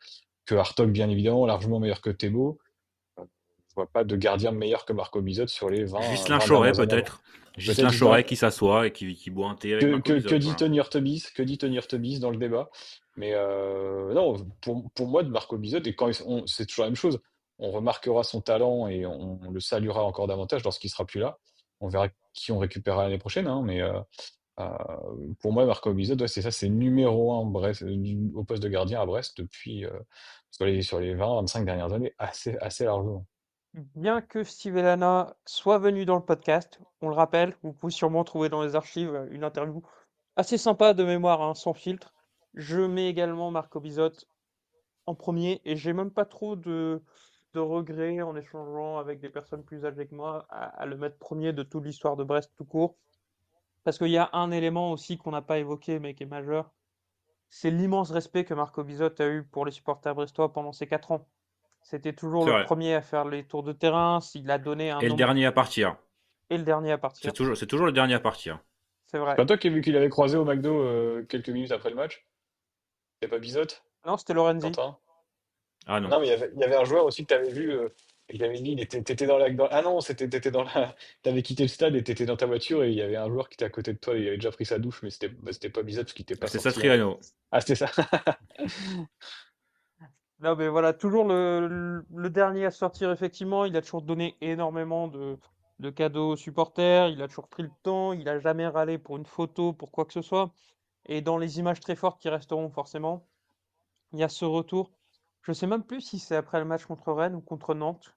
que Hartog, bien évidemment, largement meilleur que Thébault. Euh, Je vois pas de gardien meilleur que Marco Bizot sur les vingt, Ghislain vingt Choret, dernières années. avant. peut-être. Peut-être Ghislain Gislain. Choret qui s'assoit et qui, qui boit un thé avec Que, Marco que, que Bizot. dit Voilà. Tony Hurtubise, que dit Tony Hurtubise dans le débat. Mais euh, non, pour, pour moi, de Marco Bizot, et quand ils- on- c'est toujours la même chose, on remarquera son talent et on, on le saluera encore davantage lorsqu'il sera plus là. On verra qui on récupérera l'année prochaine, hein, mais euh, euh, pour moi, Marco Bizot, ouais, c'est ça, c'est numéro un Brest, euh, au poste de gardien à Brest depuis euh, sur les, sur les vingt vingt-cinq dernières années, assez, assez largement. Bien que Steve et Lana soient venus dans le podcast, on le rappelle, vous pouvez sûrement trouver dans les archives euh, une interview assez sympa de mémoire, hein, sans filtre. Je mets également Marco Bizot en premier et j'ai même pas trop de, de regrets en échangeant avec des personnes plus âgées que moi à, à le mettre premier de toute l'histoire de Brest tout court. Parce qu'il y a un élément aussi qu'on n'a pas évoqué mais qui est majeur, c'est l'immense respect que Marco Bizot a eu pour les supporters brestois pendant ces quatre ans. C'était toujours C'est le vrai. premier à faire les tours de terrain, s'il a donné un Et le nombre dernier à partir. et le dernier à C'est partir. toujours, c'est toujours le dernier à partir. C'est C'est vrai. pas toi qui as vu qu'il avait croisé au McDo euh, quelques minutes après le match? C'est pas Bizot, Non, c'était Lorenzi. Quentin? Ah non. Non, mais il y avait, il y avait un joueur aussi que tu avais vu, euh, et il avait dit, il était, t'étais dans la, dans- ah non, c'était, t'étais dans la, t'avais quitté le stade et t'étais dans ta voiture et il y avait un joueur qui était à côté de toi, il avait déjà pris sa douche, mais c'était, bah, c'était pas Bizot parce qu'il était pas C'est sorti. hein. Satriano. Ah, c'était ça. Non, mais voilà, toujours le, le- le dernier à sortir, effectivement. Il a toujours donné énormément de, de cadeaux aux supporters. Il a toujours pris le temps. Il a jamais râlé pour une photo, pour quoi que ce soit. Et dans les images très fortes qui resteront forcément, il y a ce retour. Je sais même plus si c'est après le match contre Rennes ou contre Nantes,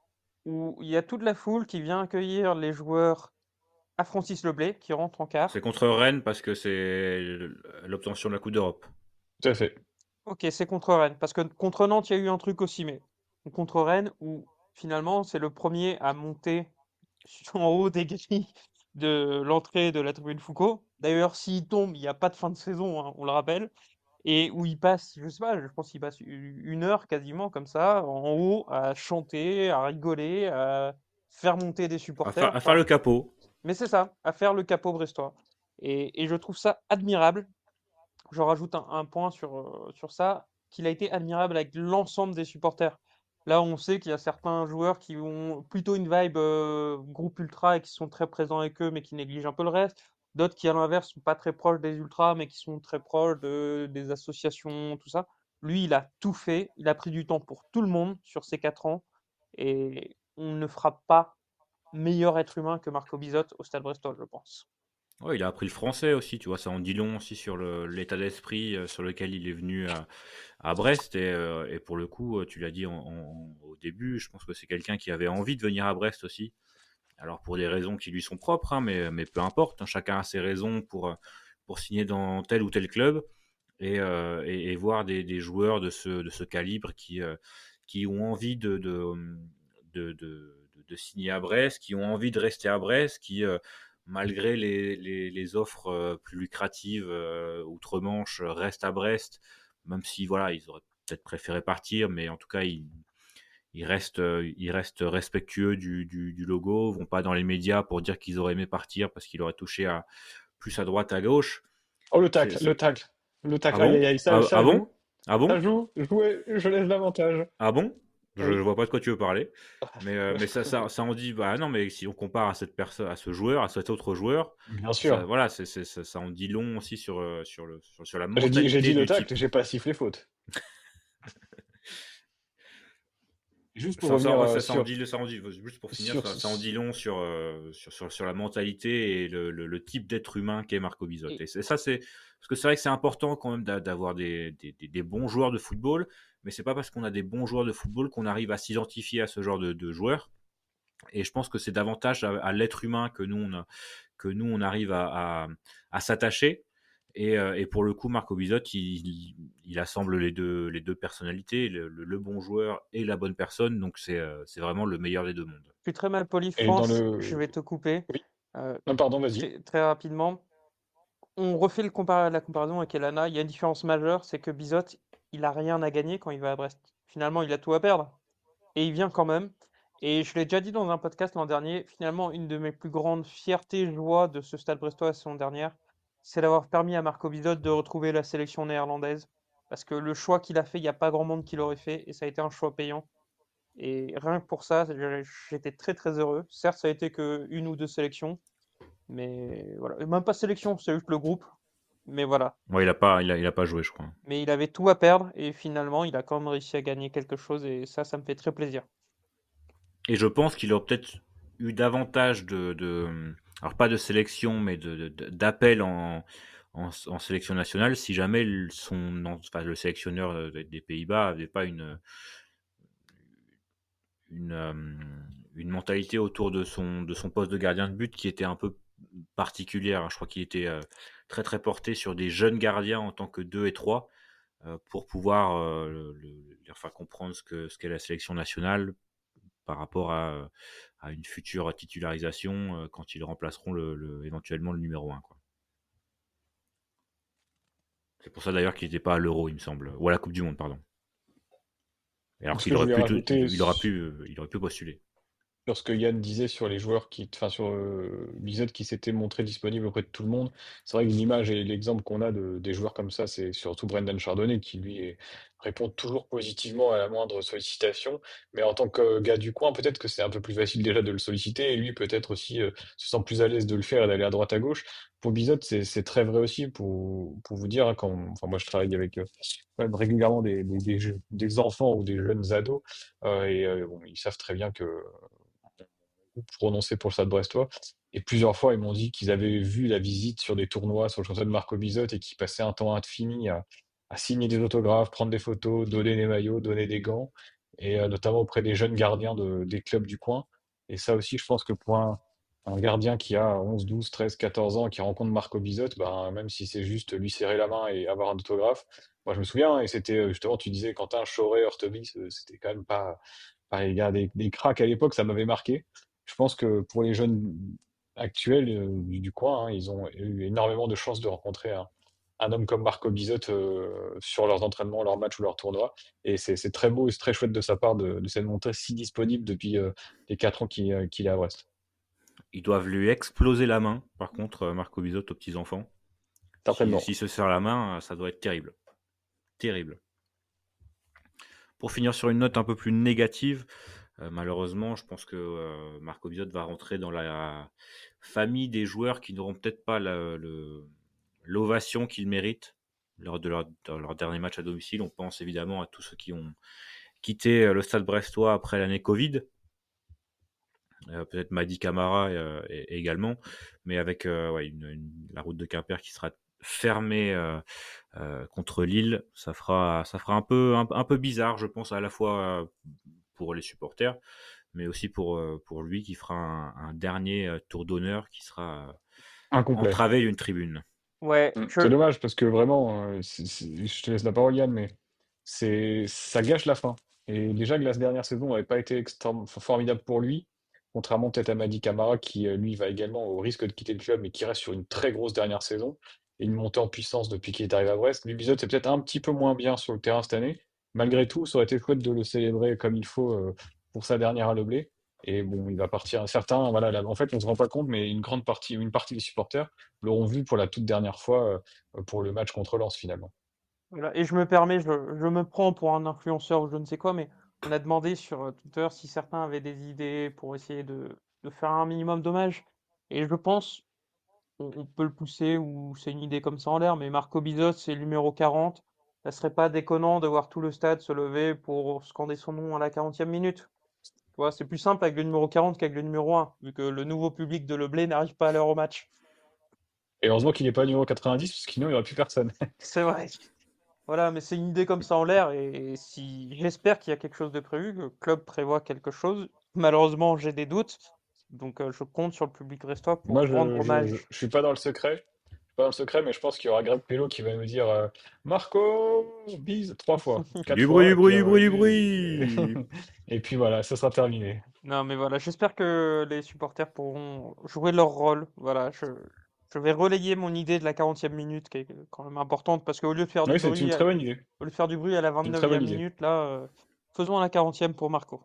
où il y a toute la foule qui vient accueillir les joueurs à Francis Leblay, qui rentre en quart. C'est contre Rennes parce que c'est l'obtention de la Coupe d'Europe. Tout à fait. Ok, c'est contre Rennes. Parce que contre Nantes, il y a eu un truc aussi, mais contre Rennes, où finalement, c'est le premier à monter en haut des grilles de l'entrée de la tribune Foucault. D'ailleurs, s'il tombe, il n'y a pas de fin de saison, hein, on le rappelle. Et où il passe, je sais pas, je pense qu'il passe u- une heure quasiment comme ça, en haut, à chanter, à rigoler, à faire monter des À, supporters. faire- à faire Enfin, le capot. mais c'est ça, à faire le capot brestois. Et, et je trouve ça admirable. Je rajoute un, un point sur, euh, sur ça, qu'il a été admirable avec l'ensemble des supporters. Là, on sait qu'il y a certains joueurs qui ont plutôt une vibe euh, groupe ultra et qui sont très présents avec eux, mais qui négligent un peu le reste. D'autres qui, à l'inverse, sont pas très proches des ultras, mais qui sont très proches de, des associations, tout ça. Lui, il a tout fait. Il a pris du temps pour tout le monde sur ces quatre ans. Et on ne fera pas meilleur être humain que Marco Bizot au Stade Brestois, je pense. Ouais, il a appris le français aussi, tu vois, ça en dit long aussi sur le- l'état d'esprit euh, sur lequel il est venu à, à Brest. Et, euh, et pour le coup, euh, tu l'as dit en- en- au début, je pense que c'est quelqu'un qui avait envie de venir à Brest aussi. Alors pour des raisons qui lui sont propres, hein, mais, mais peu importe, hein, chacun a ses raisons pour, euh, pour signer dans tel ou tel club. Et, euh, et, et voir des, des joueurs de ce, de ce calibre qui, euh, qui ont envie de, de, de, de- de signer à Brest, qui ont envie de rester à Brest, qui, euh, malgré les, les, les offres euh, plus lucratives euh, outre-Manche, euh, restent à Brest, même si voilà, ils auraient peut-être préféré partir, mais en tout cas, ils, ils, restent, euh, ils restent respectueux du, du, du logo, vont pas dans les médias pour dire qu'ils auraient aimé partir parce qu'ils auraient touché à, plus à droite, à gauche. Oh, le C'est, tacle, c'est- le tacle, le Ah tacle, aïe, bon? aïe, aïe, ça, Ah, ça ah joue, bon? Ah bon? ça joue, jouez, je laisse l'avantage. Ah bon? Je, je Oui. vois pas de quoi tu veux parler. Mais, euh, mais ça, ça, ça en dit, bah non, mais si on compare à cette personne, à ce joueur, à cet autre joueur, Bien ça, sûr. voilà, c'est, c'est- ça, ça en dit long aussi sur, euh, sur, le, sur, sur la J'ai dit, j'ai mentalité dit le du type. tacle, j'ai pas sifflé faute. Juste pour Ça, ça, revenir ouais, euh, ça, ça en sur, dit, ça en dit, juste pour finir, sur, ça, ça en dit long sur, euh, sur, sur, sur la mentalité et le, le, le type d'être humain qu'est Marco Bizot. Et Et c'est, ça, c'est parce que c'est vrai que c'est important quand même d'a- d'avoir des, des, des, des bons joueurs de football, mais c'est pas parce qu'on a des bons joueurs de football qu'on arrive à s'identifier à ce genre de, de joueurs. Et je pense que c'est davantage à, à l'être humain que nous, on, a- que nous, on arrive à, à, à s'attacher. Et, euh, et pour le coup, Marco Bizot, il, il, il assemble les deux, les deux personnalités, le, le- le bon joueur et la bonne personne. Donc, c'est euh, c'est vraiment le meilleur des deux mondes. je suis très mal poli, et dans France, le, je vais te couper. oui, Euh, non, pardon, vas-y. très, très rapidement. On refait le compar- la comparaison avec Elana. Il y a une différence majeure, c'est que Bizot, il a rien à gagner quand il va à Brest. Finalement, il a tout à perdre. Et il vient quand même. Et je l'ai déjà dit dans un podcast l'an dernier, finalement, une de mes plus grandes fiertés, joies de ce Stade Brestois la saison dernière, c'est d'avoir permis à Marco Bizot de retrouver la sélection néerlandaise. parce que le choix qu'il a fait, il y a pas grand monde qui l'aurait fait et ça a été un choix payant et rien que pour ça, je j'étais très, très heureux. Certes, ça a été qu'une ou deux sélections, mais voilà, et même pas sélection, c'est juste le groupe, mais voilà. Ouais, il a pas, il a, il a pas joué, je crois. Mais il avait tout à perdre et finalement, il a quand même réussi à gagner quelque chose et ça, ça me fait très plaisir. Et je pense qu'il aurait peut-être eu davantage de, de- alors pas de sélection, mais de, de- d'appels en, en, en sélection nationale si jamais le- son, enfin, le sélectionneur euh, des Pays-Bas n'avait pas une, une, euh, une mentalité autour de son, de son poste de gardien de but qui était un peu particulière. Je crois qu'il était euh, très très porté sur des jeunes gardiens en tant que deux et trois euh, pour pouvoir euh, le- le- leur faire comprendre ce que ce qu'est la sélection nationale par rapport à, à une future titularisation euh, quand ils remplaceront le, le- éventuellement le numéro un. Quoi. C'est pour ça d'ailleurs qu'il n'était pas à l'Euro, il me semble, ou à la Coupe du Monde, pardon. Et alors Ce qu'il que je aurait voulais pu, rajouter il aura pu, euh, il aurait pu postuler. sur ce que Yann disait sur les joueurs qui, enfin sur euh, Bizot qui s'était montré disponible auprès de tout le monde, c'est vrai que l'image et l'exemple qu'on a de, des joueurs comme ça, c'est surtout Brendan Chardonnay qui lui est- répond toujours positivement à la moindre sollicitation. Mais en tant que gars du coin, peut-être que c'est un peu plus facile déjà de le solliciter et lui peut-être aussi euh, se sent plus à l'aise de le faire et d'aller à droite à gauche. Pour Bizot, c'est c'est très vrai aussi pour, pour vous dire, hein, quand, enfin moi je travaille avec euh, quand même régulièrement des, des, des jeux- des enfants ou des jeunes ados euh, et euh, bon, ils savent très bien que prononcé pour le Stade Brestois. Et plusieurs fois, ils m'ont dit qu'ils avaient vu la visite sur des tournois sur le chantier de Marco Bizot et qu'ils passaient un temps infini à, à signer des autographes, prendre des photos, donner des maillots, donner des gants, et euh, notamment auprès des jeunes gardiens de- des clubs du coin. Et ça aussi, je pense que pour un, un gardien qui a onze, douze, treize, quatorze ans et qui rencontre Marco Bizot, ben, même si c'est juste lui serrer la main et avoir un autographe, moi je me souviens, et c'était euh, justement, tu disais Quentin, Choré, Ortobis, euh, c'était quand même pas, pas les gars, des, des cracks à l'époque, ça m'avait marqué. Je pense que pour les jeunes actuels euh, du, du coin, hein, ils ont eu énormément de chances de rencontrer un, un homme comme Marco Bizot euh, sur leurs entraînements, leurs matchs ou leurs tournois. Et c'est c'est très beau et c'est très chouette de sa part de, de s'être montré si disponible depuis euh, les quatre ans qu'il euh, qu'il est à Brest. Ils doivent lui exploser la main, par contre, euh, Marco Bizot aux petits-enfants. Si, Certainement. s'il se serre la main, euh, ça doit être terrible. Terrible. Pour finir sur une note un peu plus négative, euh, malheureusement, je pense que euh, Marco Bizot va rentrer dans la famille des joueurs qui n'auront peut-être pas la- le- l'ovation qu'ils méritent lors de leur, de leur dernier match à domicile. On pense évidemment à tous ceux qui ont quitté euh, le Stade Brestois après l'année Covid. Euh, peut-être Madi Camara euh, et- également, mais avec euh, ouais, une- une- la route de Quimper qui sera fermée euh, euh, contre Lille, ça fera, ça fera un peu, un, un peu bizarre, je pense, à la fois euh, pour les supporters, mais aussi pour, euh, pour lui qui fera un, un dernier euh, tour d'honneur qui sera euh, Incomplet. entravé d'une tribune. Ouais, Mm. C'est je, dommage parce que vraiment, euh, c'est- c'est- je te laisse la parole Yann, mais c'est ça gâche la fin. Et déjà que la dernière saison n'avait pas été extrêmement enfin, formidable pour lui, contrairement peut-être à Madi Camara qui euh, lui va également au risque de quitter le club, mais qui reste sur une très grosse dernière saison et une montée en puissance depuis qu'il est arrivé à Brest. Lui, Bizot, c'est peut-être un petit peu moins bien sur le terrain cette année. Malgré tout, ça aurait été chouette de le célébrer comme il faut euh, pour sa dernière à Leblé. Et bon, il va partir. Certains, voilà, là, en fait, on se rend pas compte, mais une grande partie, une partie des supporters l'auront vu pour la toute dernière fois euh, pour le match contre Lens finalement. voilà, et je me permets, je, je me prends pour un influenceur ou je ne sais quoi, mais on a demandé sur euh, Twitter si certains avaient des idées pour essayer de, de faire un minimum d'hommage. Et je pense, on, on peut le pousser ou c'est une idée comme ça en l'air, mais Marco Bizot, c'est le numéro quarante. Ça serait pas déconnant de voir tout le stade se lever pour scander son nom à la quarantième minute. Tu vois, c'est plus simple avec le numéro quarante qu'avec le numéro un, vu que le nouveau public de Leblé n'arrive pas à l'heure au match. Et heureusement qu'il n'est pas numéro quatre-vingt-dix, parce que sinon il n'y aurait plus personne. C'est vrai. Voilà, mais c'est une idée comme ça en l'air et si j'espère qu'il y a quelque chose de prévu, que le club prévoit quelque chose. Malheureusement, j'ai des doutes, donc euh, je compte sur le public brestois Moi, pour rendre je, je, je, hommage. je suis pas dans le secret. Je suis pas dans le secret, mais je pense qu'il y aura Greg Pello qui va me dire euh, Marco, bise trois fois, quatre Du bruit, fois, du et puis, bruit, du euh, bruit, du et, bruit. et puis voilà, ça sera terminé. Non, mais voilà, j'espère que les supporters pourront jouer leur rôle. Voilà, je, je vais relayer mon idée de la quarantième minute, qui est quand même importante, parce qu'au lieu de faire du Oui, c'est une bruit, à- très bonne idée. au lieu de faire du bruit à la C'est une très bonne vingt-neuvième idée. minute, là, euh, faisons à la quarantième pour Marco.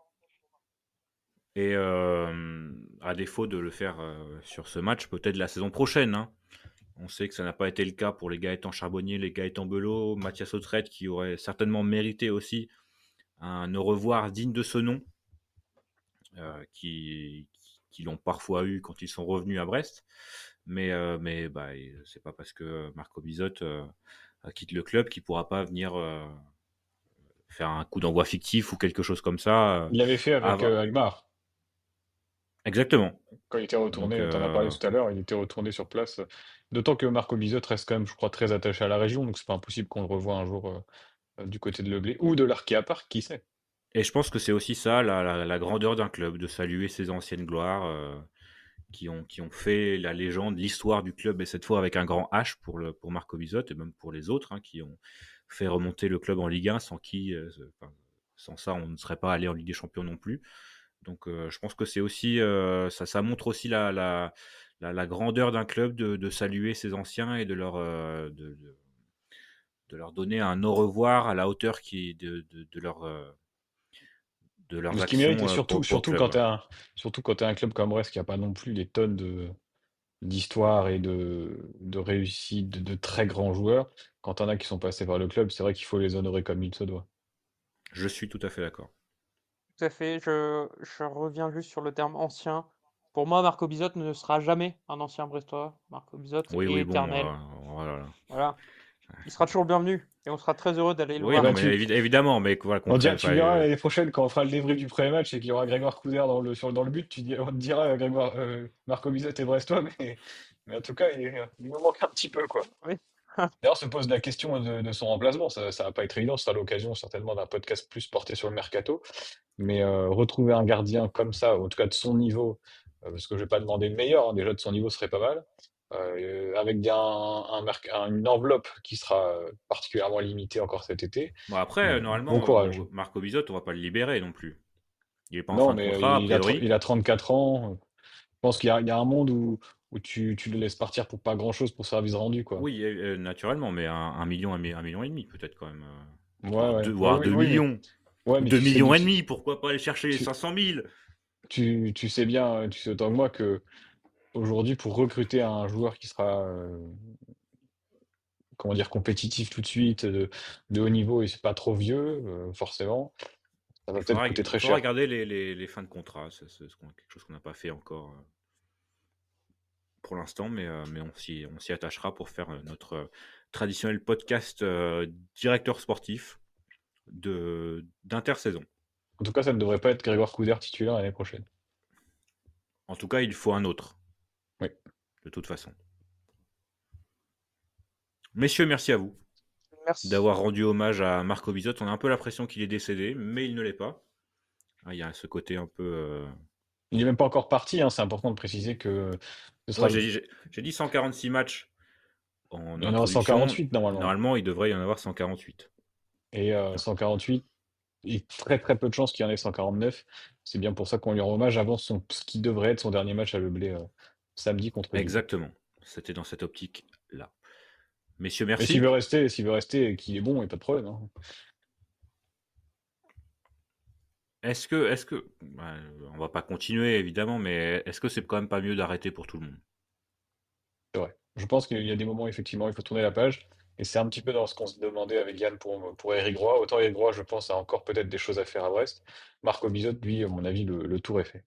Et euh, à défaut de le faire euh, sur ce match, peut-être la saison prochaine, hein. On sait que ça n'a pas été le cas pour les Gaëtan Charbonnier, les Gaëtan Belot, Mathias Autrette, qui auraient certainement mérité aussi un au revoir digne de ce nom, euh, qui, qui l'ont parfois eu quand ils sont revenus à Brest. Mais, euh, mais bah, c'est pas parce que Marco Bizotte euh, quitte le club qu'il pourra pas venir euh, faire un coup d'envoi fictif ou quelque chose comme ça. euh, Il l'avait fait avec avant- euh, Agmar. Exactement. Quand il était retourné, Donc, tu en as parlé euh, tout à l'heure, il était retourné sur place. D'autant que Marco Bizotte reste quand même, je crois, très attaché à la région, donc c'est pas impossible qu'on le revoie un jour euh, du côté de Leblé ou de l'Arkea Park, qui sait. Et je pense que c'est aussi ça, la, la- la grandeur d'un club, de saluer ses anciennes gloires euh, qui, ont, qui ont fait la légende, l'histoire du club, et cette fois avec un grand H pour, le, pour Marco Bizotte et même pour les autres hein, qui ont fait remonter le club en Ligue un, sans qui, euh, enfin, sans ça, on ne serait pas allé en Ligue des Champions non plus. Donc euh, je pense que c'est aussi, euh, ça, ça montre aussi la, la, la, la grandeur d'un club de, de saluer ses anciens et de leur, euh, de, de, de leur donner un au revoir à la hauteur qui, de, de, de leur... euh, de De leurs ce qu'il mérite, et actions euh, surtout, pour, pour le surtout club. quand Ouais. tu un, surtout quand tu un club comme Brest qui n'a pas non plus les tonnes de, d'histoire et de, de réussite de, de très grands joueurs, quand tu en as qui sont passés par le club, c'est vrai qu'il faut les honorer comme il se doit. Je suis tout à fait d'accord. Tout à fait. Je, je reviens juste sur le terme ancien. Pour moi, Marco Bizotte ne sera jamais un ancien Brestois. Marco Bizotte Oui, est oui, bon, éternel. euh, voilà. Voilà. Il sera toujours le bienvenu et on sera très heureux d'aller le Oui, Eh non, voir. ben, mais tu, évi- évidemment, mais voilà, on, concret. dira, Enfin, tu verras euh, l'année prochaine quand on fera le débrief du premier match et qu'il y aura Grégoire Couder dans le, sur, dans le but, tu dis, on te dira euh, Grégoire, euh, Marco Bizotte est Brestois, mais, mais en tout cas, il, il me manque un petit peu, quoi. Oui. D'ailleurs, se pose la question de, de son remplacement. Ça, ça va pas être évident. Ce sera l'occasion certainement d'un podcast plus porté sur le mercato. Mais euh, retrouver un gardien comme ça, ou en tout cas de son niveau, euh, parce que je vais pas demander le meilleur, hein, déjà de son niveau serait pas mal, euh, avec bien un, un merc- un- une enveloppe qui sera euh, particulièrement limitée encore cet été. bon, après, Euh, euh, bon normalement, euh, courage. bon, Marco Bizotte, on va pas le libérer non plus. Il est pas en Non, fin de mais euh, contrat, a il a, tr- priori. il a trente-quatre ans. Je pense qu'il y a, il y a un monde où, où tu, tu le laisses partir pour pas grand-chose pour service rendu, quoi. Oui, euh, euh, naturellement, mais un, un million, un, mi- un million et demi, peut-être quand même. euh, Ouais, voire ouais. deux, Ouais, voire oui, deux oui, mais, millions. ouais, Ou mais deux tu sais, millions et tu, demi, pourquoi pas aller chercher les tu, cinq cent mille. tu, tu sais bien, tu sais autant que moi que aujourd'hui, pour recruter un joueur qui sera, euh, comment dire, compétitif tout de suite, de, de haut niveau, et c'est pas trop vieux, euh, forcément, ça va Il peut-être faudra, coûter il très faudra cher. regarder les, les, les fins de contrat. C'est c'est ce qu'on- quelque chose qu'on n'a pas fait encore euh, pour l'instant, mais, euh, mais on s'y on s'y attachera pour faire euh, notre euh, traditionnel podcast euh, directeur sportif de d'intersaison. En tout cas, ça ne devrait pas être Grégoire Couder titulaire l'année prochaine. En tout cas, il faut un autre, Oui. de toute façon. Messieurs, merci à vous Merci. d'avoir rendu hommage à Marco Bizotte. On a un peu l'impression qu'il est décédé, mais il ne l'est pas. Ah, il y a ce côté un peu... euh, Il n'est même pas encore parti, hein, c'est important de préciser que ce Ouais, sera, j'ai dit, j'ai- j'ai dit cent quarante-six matchs en il y en aura introduction. cent quarante-huit normalement. Normalement, il devrait y en avoir cent quarante-huit. Et euh, cent quarante-huit, il y a très très peu de chances qu'il y en ait cent quarante-neuf. C'est bien pour ça qu'on lui rend hommage avant son, ce qui devrait être son dernier match à Leblé euh, samedi contre Lille. Exactement. C'était dans cette optique-là. Messieurs, Mais s'il merci. veut rester, s'il veut rester et qu'il est bon, il n'y a pas de problème, hein. Est-ce que, est-ce que, ouais, on va pas continuer évidemment, mais est-ce que c'est quand même pas mieux d'arrêter pour tout le monde? C'est vrai. Je pense qu'il y a des moments, effectivement, il faut tourner la page. Et c'est un petit peu dans ce qu'on se demandait avec Yann pour, pour Eric Roy. Autant Eric Roy, je pense, a encore peut-être des choses à faire à Brest. Marco Bizotte, lui, à mon avis, le, le tour est fait.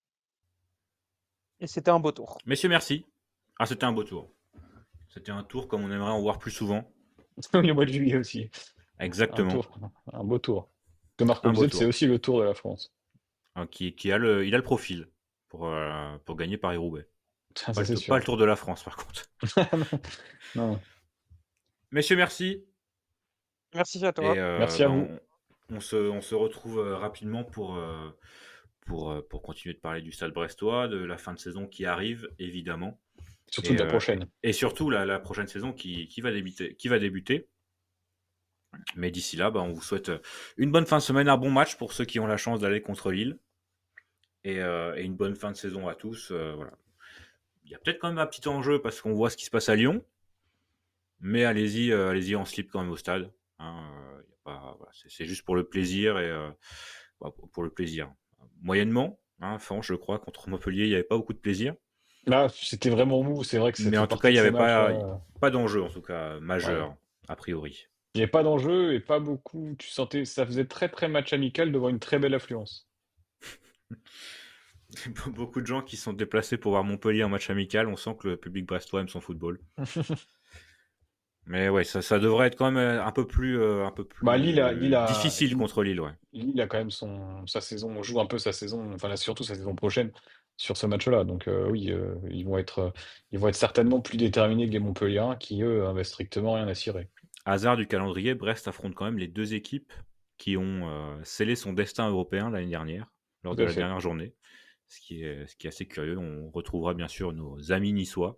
Et c'était un beau tour. Messieurs, merci. Ah, c'était un beau tour. C'était un tour comme on aimerait en voir plus souvent. Oui, au mois de juillet aussi. Un Exactement. tour, un beau tour. Que Marco Un beau Bizotte, c'est tour. aussi le tour de la France. Hein, qui, qui a le, il a le profil pour, euh, pour gagner Paris-Roubaix. Ça, Pas, c'est le- pas sûr. le Tour de la France, par contre. Non, non. Messieurs, merci. Merci à Et toi. euh, Merci à ben, vous. on, on se, on se retrouve euh, rapidement pour, euh, pour, euh, pour continuer de parler du Stade brestois, de la fin de saison qui arrive, évidemment. Surtout Et, de la euh, prochaine. et surtout la, la prochaine saison qui, qui, va débuter, qui va débuter. Mais d'ici là, ben, on vous souhaite une bonne fin de semaine, un bon match pour ceux qui ont la chance d'aller contre Lille. Et, euh, et une bonne fin de saison à tous. Euh, voilà. Il y a peut-être quand même un petit enjeu parce qu'on voit ce qui se passe à Lyon. Mais allez-y, euh, allez-y en slip quand même au stade. Hein, euh, y a pas, voilà, c'est, c'est juste pour le plaisir et euh, bah, pour le plaisir. Moyennement, hein, Fanch, je crois, contre Montpellier, il n'y avait pas beaucoup de plaisir. Là, c'était vraiment mou. C'est vrai que ça Mais fait en tout cas, partie il de n'y ces avait pas, matchs-là. pas d'enjeu, en tout cas, Ouais. majeur, a priori. Il n'y avait pas d'enjeu et pas beaucoup. Tu sentais, ça faisait très très match amical devant une très belle affluence. Beaucoup de gens qui sont déplacés pour voir Montpellier en match amical, on sent que le public brestois aime son football. Mais ouais, ça, ça devrait être quand même euh, un peu plus, euh, un peu Bah Lille a, Lille plus a, difficile Lille, contre Lille, ouais. Lille a quand même son, sa saison, on joue un peu sa saison, enfin là, surtout sa saison prochaine sur ce match-là. Donc euh, oui, euh, ils vont être, euh, ils vont être certainement plus déterminés que les Montpelliérains qui eux avaient strictement rien à cirer. Hasard du calendrier, Brest affronte quand même les deux équipes qui ont euh, scellé son destin européen l'année dernière, lors Tout de à la fait. dernière journée. Ce qui est, ce qui est assez curieux. On retrouvera bien sûr nos amis niçois.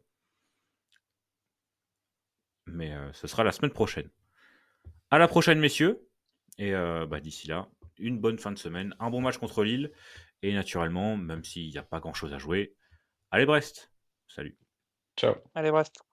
Mais euh, ce sera la semaine prochaine. À la prochaine, messieurs. Et euh, bah, d'ici là, une bonne fin de semaine, un bon match contre Lille. Et naturellement, même s'il n'y a pas grand-chose à jouer, allez Brest. Salut. Ciao. Allez, Brest.